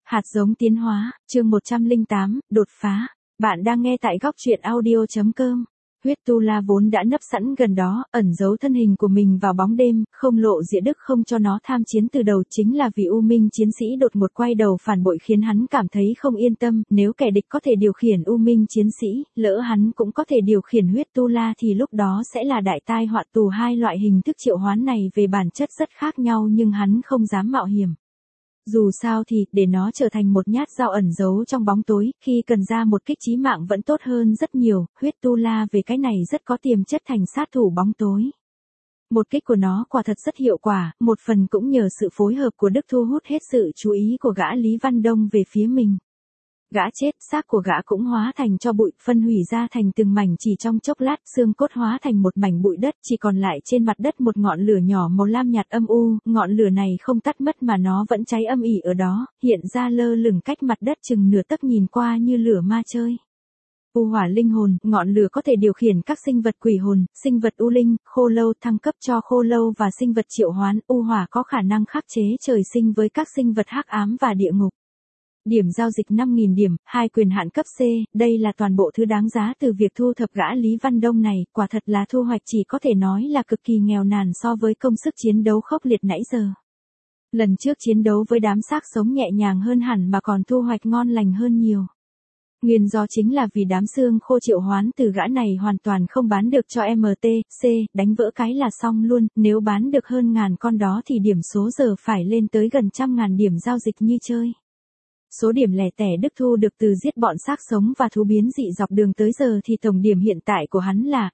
Hạt giống tiến hóa, chương 108, đột phá. Bạn đang nghe tại góc truyện audio.com. Huyết Tu La vốn đã nấp sẵn gần đó, ẩn giấu thân hình của mình vào bóng đêm, không lộ diện đức không cho nó tham chiến từ đầu, chính là vì U Minh chiến sĩ đột ngột quay đầu phản bội khiến hắn cảm thấy không yên tâm, nếu kẻ địch có thể điều khiển U Minh chiến sĩ, lỡ hắn cũng có thể điều khiển Huyết Tu La thì lúc đó sẽ là đại tai họa. Tù hai loại hình thức triệu hoán này về bản chất rất khác nhau nhưng hắn không dám mạo hiểm. Dù sao thì, để nó trở thành một nhát dao ẩn giấu trong bóng tối, khi cần ra một kích chí mạng vẫn tốt hơn rất nhiều. Huyết Tu La về cái này rất có tiềm chất thành sát thủ bóng tối. Một kích của nó quả thật rất hiệu quả, một phần cũng nhờ sự phối hợp của Đức thu hút hết sự chú ý của gã Lý Văn Đông về phía mình. Gã chết, xác của gã cũng hóa thành tro bụi, phân hủy ra thành từng mảnh chỉ trong chốc lát, xương cốt hóa thành một mảnh bụi đất, chỉ còn lại trên mặt đất một ngọn lửa nhỏ màu lam nhạt âm u, ngọn lửa này không tắt mất mà nó vẫn cháy âm ỉ ở đó, hiện ra lơ lửng cách mặt đất chừng nửa tấc, nhìn qua như lửa ma chơi. U hỏa linh hồn, ngọn lửa có thể điều khiển các sinh vật quỷ hồn, sinh vật u linh, khô lâu, thăng cấp cho khô lâu và sinh vật triệu hoán. U hỏa có khả năng khắc chế trời sinh với các sinh vật hắc ám và địa ngục. Điểm giao dịch 5.000 điểm, 2 quyền hạn cấp C, đây là toàn bộ thứ đáng giá từ việc thu thập gã Lý Văn Đông này, quả thật là thu hoạch chỉ có thể nói là cực kỳ nghèo nàn so với công sức chiến đấu khốc liệt nãy giờ. Lần trước chiến đấu với đám xác sống nhẹ nhàng hơn hẳn mà còn thu hoạch ngon lành hơn nhiều. Nguyên do chính là vì đám xương khô triệu hoán từ gã này hoàn toàn không bán được cho MTC, đánh vỡ cái là xong luôn, nếu bán được hơn ngàn con đó thì điểm số giờ phải lên tới gần 100.000 điểm giao dịch như chơi. Số điểm lẻ tẻ Đức thu được từ giết bọn xác sống và thú biến dị dọc đường tới giờ thì tổng điểm hiện tại của hắn là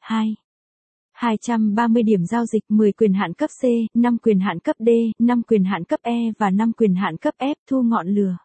230 điểm giao dịch, 10 quyền hạn cấp C, 5 quyền hạn cấp D, 5 quyền hạn cấp E và 5 quyền hạn cấp F. Thu ngọn lửa.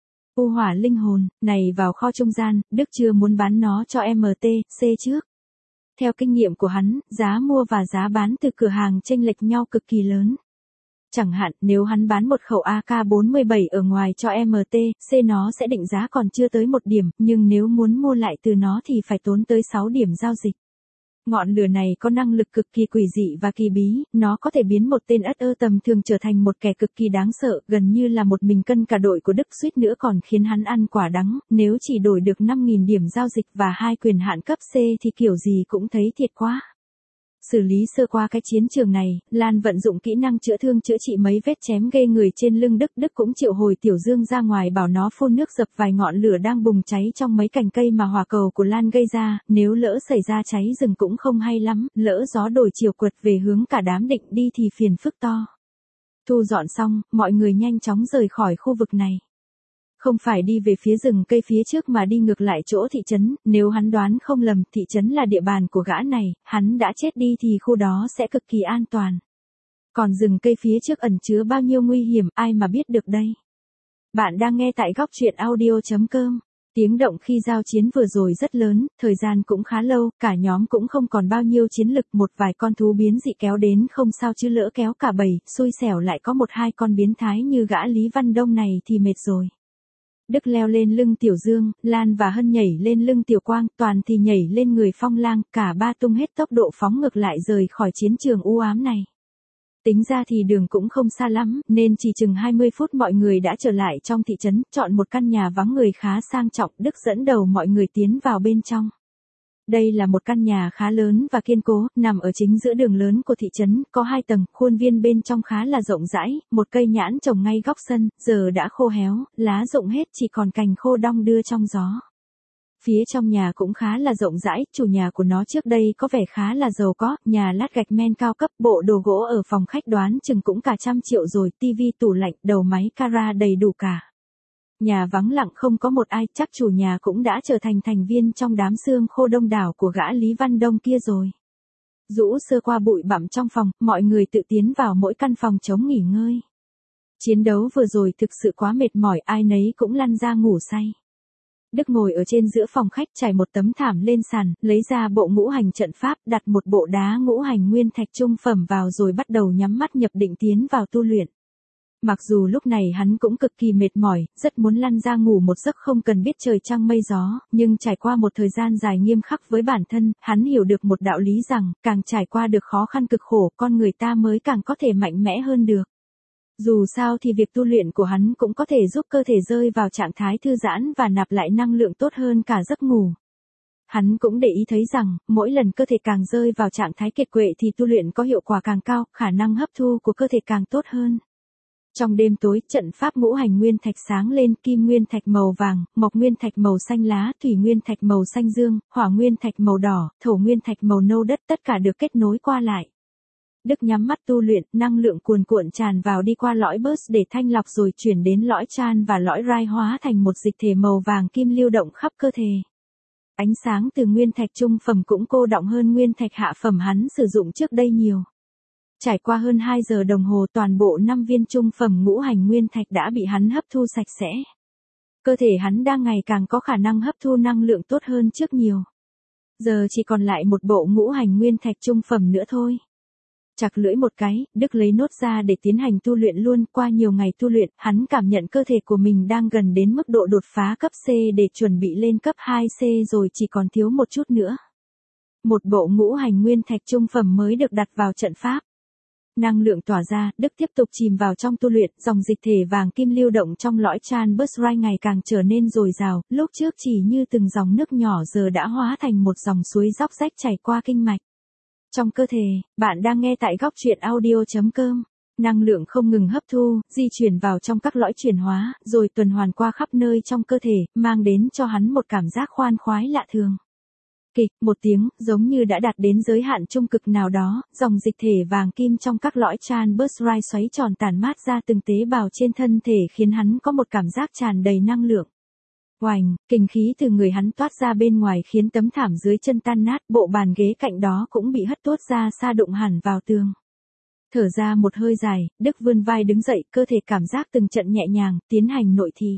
U hỏa linh hồn, này vào kho trung gian, Đức chưa muốn bán nó cho MTC trước. Theo kinh nghiệm của hắn, giá mua và giá bán từ cửa hàng chênh lệch nhau cực kỳ lớn. Chẳng hạn, nếu hắn bán một khẩu AK-47 ở ngoài cho MTC nó sẽ định giá còn chưa tới 1 điểm, nhưng nếu muốn mua lại từ nó thì phải tốn tới 6 điểm giao dịch. Ngọn lửa này có năng lực cực kỳ quỷ dị và kỳ bí, nó có thể biến một tên ất ơ tầm thường trở thành một kẻ cực kỳ đáng sợ, gần như là một mình cân cả đội của Đức, suýt nữa còn khiến hắn ăn quả đắng, nếu chỉ đổi được 5.000 điểm giao dịch và 2 quyền hạn cấp C thì kiểu gì cũng thấy thiệt quá. Xử lý sơ qua cái chiến trường này, Lan vận dụng kỹ năng chữa thương chữa trị mấy vết chém gây người trên lưng Đức. Đức cũng triệu hồi Tiểu Dương ra ngoài bảo nó phun nước dập vài ngọn lửa đang bùng cháy trong mấy cành cây mà hỏa cầu của Lan gây ra, nếu lỡ xảy ra cháy rừng cũng không hay lắm, lỡ gió đổi chiều quật về hướng cả đám định đi thì phiền phức to. Thu dọn xong, mọi người nhanh chóng rời khỏi khu vực này. Không phải đi về phía rừng cây phía trước mà đi ngược lại chỗ thị trấn, nếu hắn đoán không lầm, thị trấn là địa bàn của gã này, hắn đã chết đi thì khu đó sẽ cực kỳ an toàn. Còn rừng cây phía trước ẩn chứa bao nhiêu nguy hiểm, ai mà biết được đây. Bạn đang nghe tại góc truyện audio.com. Tiếng động khi giao chiến vừa rồi rất lớn, thời gian cũng khá lâu, cả nhóm cũng không còn bao nhiêu chiến lực, một vài con thú biến dị kéo đến không sao chứ lỡ kéo cả bầy, xui xẻo lại có 1-2 con biến thái như gã Lý Văn Đông này thì mệt rồi. Đức leo lên lưng Tiểu Dương, Lan và Hân nhảy lên lưng Tiểu Quang, Toàn thì nhảy lên người Phong Lang, cả ba tung hết tốc độ phóng ngược lại rời khỏi chiến trường u ám này. Tính ra thì đường cũng không xa lắm, nên chỉ chừng 20 phút mọi người đã trở lại trong thị trấn, chọn một căn nhà vắng người khá sang trọng, Đức dẫn đầu mọi người tiến vào bên trong. Đây là một căn nhà khá lớn và kiên cố, nằm ở chính giữa đường lớn của thị trấn, có 2 tầng, khuôn viên bên trong khá là rộng rãi, một cây nhãn trồng ngay góc sân, giờ đã khô héo, lá rụng hết chỉ còn cành khô đong đưa trong gió. Phía trong nhà cũng khá là rộng rãi, chủ nhà của nó trước đây có vẻ khá là giàu có, nhà lát gạch men cao cấp, bộ đồ gỗ ở phòng khách đoán chừng cũng cả 100 triệu rồi, tivi, tủ lạnh, đầu máy cara đầy đủ cả. Nhà vắng lặng không có một ai, chắc chủ nhà cũng đã trở thành thành viên trong đám xương khô đông đảo của gã Lý Văn Đông kia rồi. Rũ sơ qua bụi bặm trong phòng, mọi người tự tiến vào mỗi căn phòng trống nghỉ ngơi. Chiến đấu vừa rồi thực sự quá mệt mỏi, ai nấy cũng lăn ra ngủ say. Đức ngồi ở trên giữa phòng khách trải một tấm thảm lên sàn, lấy ra bộ ngũ hành trận pháp, đặt một bộ đá ngũ hành nguyên thạch trung phẩm vào rồi bắt đầu nhắm mắt nhập định tiến vào tu luyện. Mặc dù lúc này hắn cũng cực kỳ mệt mỏi, rất muốn lăn ra ngủ một giấc không cần biết trời trăng mây gió, nhưng trải qua một thời gian dài nghiêm khắc với bản thân, hắn hiểu được một đạo lý rằng, càng trải qua được khó khăn cực khổ, con người ta mới càng có thể mạnh mẽ hơn được. Dù sao thì việc tu luyện của hắn cũng có thể giúp cơ thể rơi vào trạng thái thư giãn và nạp lại năng lượng tốt hơn cả giấc ngủ. Hắn cũng để ý thấy rằng, mỗi lần cơ thể càng rơi vào trạng thái kiệt quệ thì tu luyện có hiệu quả càng cao, khả năng hấp thu của cơ thể càng tốt hơn. Trong đêm tối, trận pháp ngũ hành nguyên thạch sáng lên, kim nguyên thạch màu vàng, mộc nguyên thạch màu xanh lá, thủy nguyên thạch màu xanh dương, hỏa nguyên thạch màu đỏ, thổ nguyên thạch màu nâu đất, tất cả được kết nối qua lại. Đức nhắm mắt tu luyện, năng lượng cuồn cuộn tràn vào đi qua lõi burst để thanh lọc rồi chuyển đến lõi chan và lõi rai hóa thành một dịch thể màu vàng kim lưu động khắp cơ thể. Ánh sáng từ nguyên thạch trung phẩm cũng cô đọng hơn nguyên thạch hạ phẩm hắn sử dụng trước đây nhiều. Trải qua hơn 2 giờ đồng hồ toàn bộ 5 viên trung phẩm ngũ hành nguyên thạch đã bị hắn hấp thu sạch sẽ. Cơ thể hắn đang ngày càng có khả năng hấp thu năng lượng tốt hơn trước nhiều. Giờ chỉ còn lại một bộ ngũ hành nguyên thạch trung phẩm nữa thôi. Chặt lưỡi một cái, Đức lấy nốt ra để tiến hành tu luyện luôn. Qua nhiều ngày tu luyện, hắn cảm nhận cơ thể của mình đang gần đến mức độ đột phá cấp C để chuẩn bị lên cấp 2C rồi, chỉ còn thiếu một chút nữa. Một bộ ngũ hành nguyên thạch trung phẩm mới được đặt vào trận pháp. Năng lượng tỏa ra, Đức tiếp tục chìm vào trong tu luyện, dòng dịch thể vàng kim lưu động trong lõi chan burst rai ngày càng trở nên dồi dào, lúc trước chỉ như từng dòng nước nhỏ giờ đã hóa thành một dòng suối róc rách chảy qua kinh mạch. Trong cơ thể, bạn đang nghe tại góc truyện audio.com. Năng lượng không ngừng hấp thu, di chuyển vào trong các lõi chuyển hóa, rồi tuần hoàn qua khắp nơi trong cơ thể, mang đến cho hắn một cảm giác khoan khoái lạ thường. Kịch, một tiếng, giống như đã đạt đến giới hạn trung cực nào đó, dòng dịch thể vàng kim trong các lõi chan burst rai xoáy tròn tản mát ra từng tế bào trên thân thể khiến hắn có một cảm giác tràn đầy năng lượng. Oành, kinh khí từ người hắn toát ra bên ngoài khiến tấm thảm dưới chân tan nát, bộ bàn ghế cạnh đó cũng bị hất tuốt ra xa đụng hẳn vào tường. Thở ra một hơi dài, Đức vươn vai đứng dậy, cơ thể cảm giác từng trận nhẹ nhàng, tiến hành nội thị.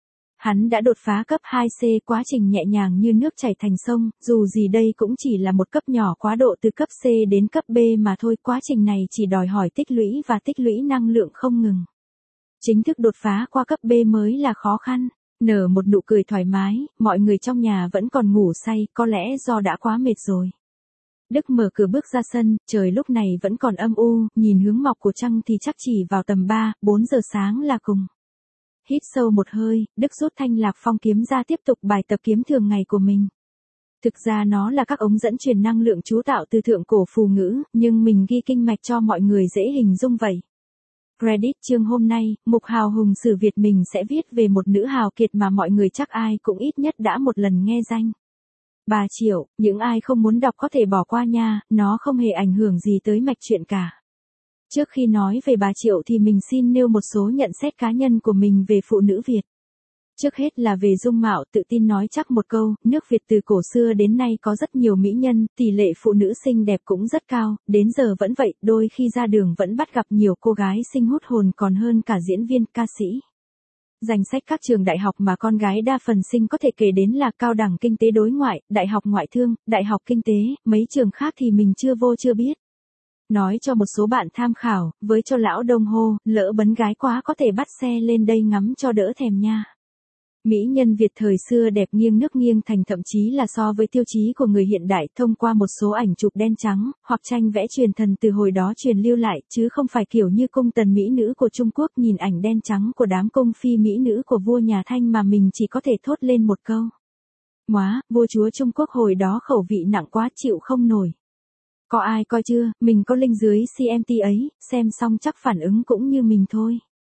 Hắn đã đột phá cấp 2C, quá trình nhẹ nhàng như nước chảy thành sông, dù gì đây cũng chỉ là một cấp nhỏ quá độ từ cấp C đến cấp B mà thôi, quá trình này chỉ đòi hỏi tích lũy và tích lũy năng lượng không ngừng. Chính thức đột phá qua cấp B mới là khó khăn. Nở một nụ cười thoải mái, mọi người trong nhà vẫn còn ngủ say, có lẽ do đã quá mệt rồi. Đức mở cửa bước ra sân, trời lúc này vẫn còn âm u, nhìn hướng mọc của trăng thì chắc chỉ vào tầm 3, 4 giờ sáng là cùng. Hít sâu một hơi, Đức rút thanh lạc phong kiếm ra tiếp tục bài tập kiếm thường ngày của mình. Thực ra nó là các ống dẫn truyền năng lượng chú tạo từ thượng cổ phù ngữ, nhưng mình ghi kinh mạch cho mọi người dễ hình dung vậy. Reddit chương hôm nay, mục hào hùng sử Việt mình sẽ viết về một nữ hào kiệt mà mọi người chắc ai cũng ít nhất đã một lần nghe danh. Bà Triệu, những ai không muốn đọc có thể bỏ qua nha, nó không hề ảnh hưởng gì tới mạch truyện cả. Trước khi nói về bà Triệu thì mình xin nêu một số nhận xét cá nhân của mình về phụ nữ Việt. Trước hết là về dung mạo, tự tin nói chắc một câu, nước Việt từ cổ xưa đến nay có rất nhiều mỹ nhân, tỷ lệ phụ nữ xinh đẹp cũng rất cao, đến giờ vẫn vậy, đôi khi ra đường vẫn bắt gặp nhiều cô gái xinh hút hồn còn hơn cả diễn viên, ca sĩ. Danh sách các trường đại học mà con gái đa phần xinh có thể kể đến là Cao đẳng Kinh tế Đối ngoại, Đại học Ngoại thương, Đại học Kinh tế, mấy trường khác thì mình chưa biết. Nói cho một số bạn tham khảo, với cho lão đông hô, lỡ bấn gái quá có thể bắt xe lên đây ngắm cho đỡ thèm nha. Mỹ nhân Việt thời xưa đẹp nghiêng nước nghiêng thành, thậm chí là so với tiêu chí của người hiện đại thông qua một số ảnh chụp đen trắng, hoặc tranh vẽ truyền thần từ hồi đó truyền lưu lại, chứ không phải kiểu như cung tần mỹ nữ của Trung Quốc nhìn ảnh đen trắng của đám cung phi mỹ nữ của vua nhà Thanh mà mình chỉ có thể thốt lên một câu. Móa, vua chúa Trung Quốc hồi đó khẩu vị nặng quá chịu không nổi. Có ai coi chưa, mình có link dưới CMT ấy, xem xong chắc phản ứng cũng như mình thôi.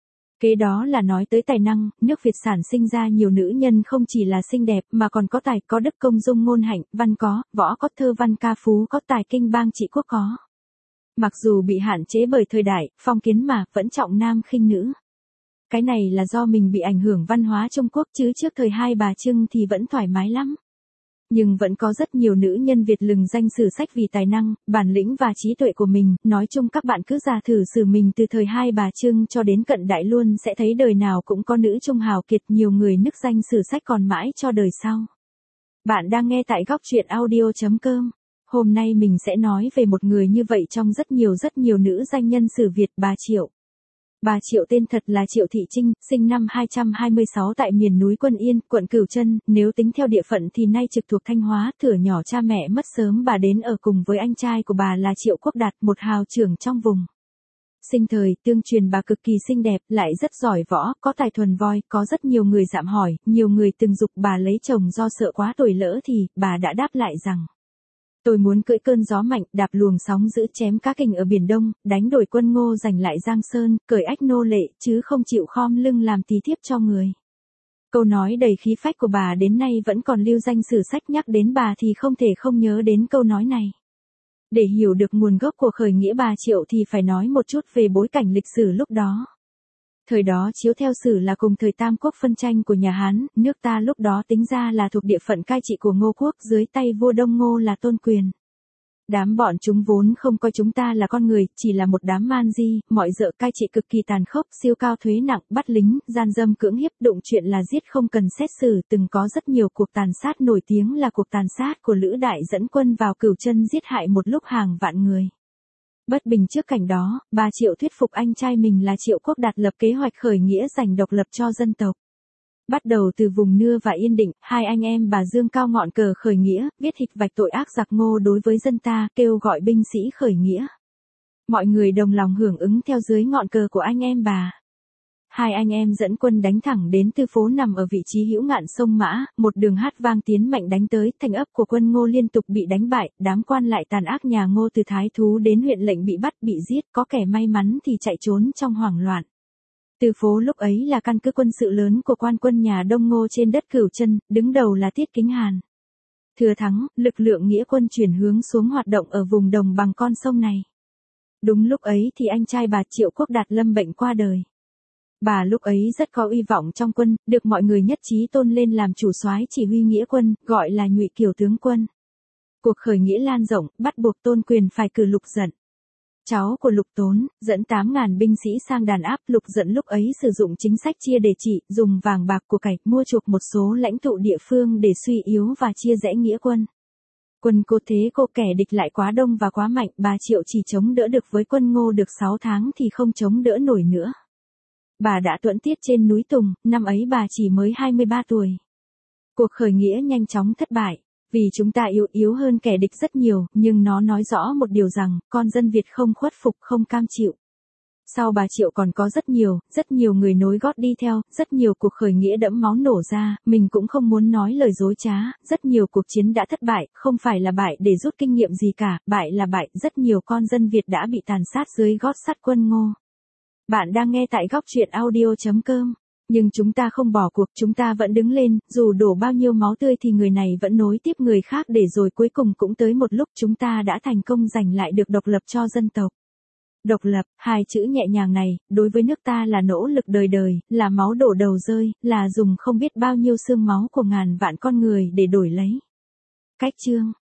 Kế đó là nói tới tài năng, nước Việt sản sinh ra nhiều nữ nhân không chỉ là xinh đẹp mà còn có tài, có đức, công dung ngôn hạnh, văn có, võ có, thơ văn ca phú có, tài kinh bang trị quốc có. Mặc dù bị hạn chế bởi thời đại, phong kiến mà, vẫn trọng nam khinh nữ. Cái này là do mình bị ảnh hưởng văn hóa Trung Quốc chứ trước thời Hai Bà Trưng thì vẫn thoải mái lắm. Nhưng vẫn có rất nhiều nữ nhân Việt lừng danh sử sách vì tài năng, bản lĩnh và trí tuệ của mình, nói chung các bạn cứ ra thử xử mình từ thời Hai Bà Trưng cho đến cận đại luôn sẽ thấy đời nào cũng có nữ trung hào kiệt, nhiều người nức danh sử sách còn mãi cho đời sau. Bạn đang nghe tại góc truyện audio.com. Hôm nay mình sẽ nói về một người như vậy trong rất nhiều nữ danh nhân sử Việt, bà Triệu. Bà Triệu tên thật là Triệu Thị Trinh, sinh năm 226 tại miền núi Quân Yên, quận Cửu Chân, nếu tính theo địa phận thì nay trực thuộc Thanh Hóa. Thuở nhỏ cha mẹ mất sớm, bà đến ở cùng với anh trai của bà là Triệu Quốc Đạt, một hào trưởng trong vùng. Sinh thời, tương truyền bà cực kỳ xinh đẹp, lại rất giỏi võ, có tài thuần voi, có rất nhiều người dạm hỏi, nhiều người từng giục bà lấy chồng do sợ quá tuổi lỡ thì, bà đã đáp lại rằng: tôi muốn cưỡi cơn gió mạnh, đạp luồng sóng giữ chém cá kình ở Biển Đông, đánh đổi quân Ngô giành lại Giang Sơn, cởi ách nô lệ, chứ không chịu khom lưng làm tỳ thiếp cho người. Câu nói đầy khí phách của bà đến nay vẫn còn lưu danh sử sách, nhắc đến bà thì không thể không nhớ đến câu nói này. Để hiểu được nguồn gốc của khởi nghĩa bà Triệu thì phải nói một chút về bối cảnh lịch sử lúc đó. Thời đó chiếu theo sử là cùng thời Tam Quốc phân tranh của nhà Hán, nước ta lúc đó tính ra là thuộc địa phận cai trị của Ngô Quốc, dưới tay vua Đông Ngô là Tôn Quyền. Đám bọn chúng vốn không coi chúng ta là con người, chỉ là một đám man di, mọi dợ cai trị cực kỳ tàn khốc, siêu cao thuế nặng, bắt lính, gian dâm cưỡng hiếp, đụng chuyện là giết không cần xét xử, từng có rất nhiều cuộc tàn sát, nổi tiếng là cuộc tàn sát của Lữ Đại dẫn quân vào Cửu Chân giết hại một lúc hàng vạn người. Bất bình trước cảnh đó, bà Triệu thuyết phục anh trai mình là Triệu Quốc Đạt lập kế hoạch khởi nghĩa giành độc lập cho dân tộc. Bắt đầu từ vùng Nưa và Yên Định, hai anh em bà dương cao ngọn cờ khởi nghĩa, viết hịch vạch tội ác giặc Ngô đối với dân ta, kêu gọi binh sĩ khởi nghĩa. Mọi người đồng lòng hưởng ứng theo dưới ngọn cờ của anh em bà. Hai anh em dẫn quân đánh thẳng đến Tư Phố nằm ở vị trí hữu ngạn sông Mã, một đường hát vang tiến mạnh đánh tới, thành ấp của quân Ngô liên tục bị đánh bại, đám quan lại tàn ác nhà Ngô từ Thái Thú đến huyện lệnh bị bắt bị giết, có kẻ may mắn thì chạy trốn trong hoảng loạn. Tư Phố lúc ấy là căn cứ quân sự lớn của quan quân nhà Đông Ngô trên đất Cửu Chân, đứng đầu là Tiết Kính Hàn. Thừa thắng, lực lượng nghĩa quân chuyển hướng xuống hoạt động ở vùng đồng bằng con sông này. Đúng lúc ấy thì anh trai bà Triệu Quốc Đạt lâm bệnh qua đời. Bà lúc ấy rất có uy vọng trong quân, được mọi người nhất trí tôn lên làm chủ soái chỉ huy nghĩa quân, gọi là Nhụy Kiều tướng quân. Cuộc khởi nghĩa lan rộng, bắt buộc Tôn Quyền phải cử Lục Dận, cháu của Lục Tốn, dẫn 8.000 binh sĩ sang đàn áp. Lục Dận lúc ấy sử dụng chính sách chia để trị, dùng vàng bạc của cải, mua chuộc một số lãnh tụ địa phương để suy yếu và chia rẽ nghĩa quân. Quân Cố thế cô kẻ địch lại quá đông và quá mạnh, bà Triệu chỉ chống đỡ được với quân Ngô được 6 tháng thì không chống đỡ nổi nữa. Bà đã tuẫn tiết trên núi Tùng, năm ấy bà chỉ mới 23 tuổi. Cuộc khởi nghĩa nhanh chóng thất bại. Vì chúng ta yếu hơn kẻ địch rất nhiều, nhưng nó nói rõ một điều rằng, con dân Việt không khuất phục không cam chịu. Sau bà Triệu còn có rất nhiều người nối gót đi theo, rất nhiều cuộc khởi nghĩa đẫm máu nổ ra, mình cũng không muốn nói lời dối trá, rất nhiều cuộc chiến đã thất bại, không phải là bại để rút kinh nghiệm gì cả, bại là bại, rất nhiều con dân Việt đã bị tàn sát dưới gót sắt quân Ngô. Bạn đang nghe tại Góc Truyện Audio.com. Nhưng chúng ta không bỏ cuộc, chúng ta vẫn đứng lên, dù đổ bao nhiêu máu tươi thì người này vẫn nối tiếp người khác để rồi cuối cùng cũng tới một lúc chúng ta đã thành công giành lại được độc lập cho dân tộc. Độc lập, hai chữ nhẹ nhàng này, đối với nước ta là nỗ lực đời đời, là máu đổ đầu rơi, là dùng không biết bao nhiêu xương máu của ngàn vạn con người để đổi lấy. Cách chương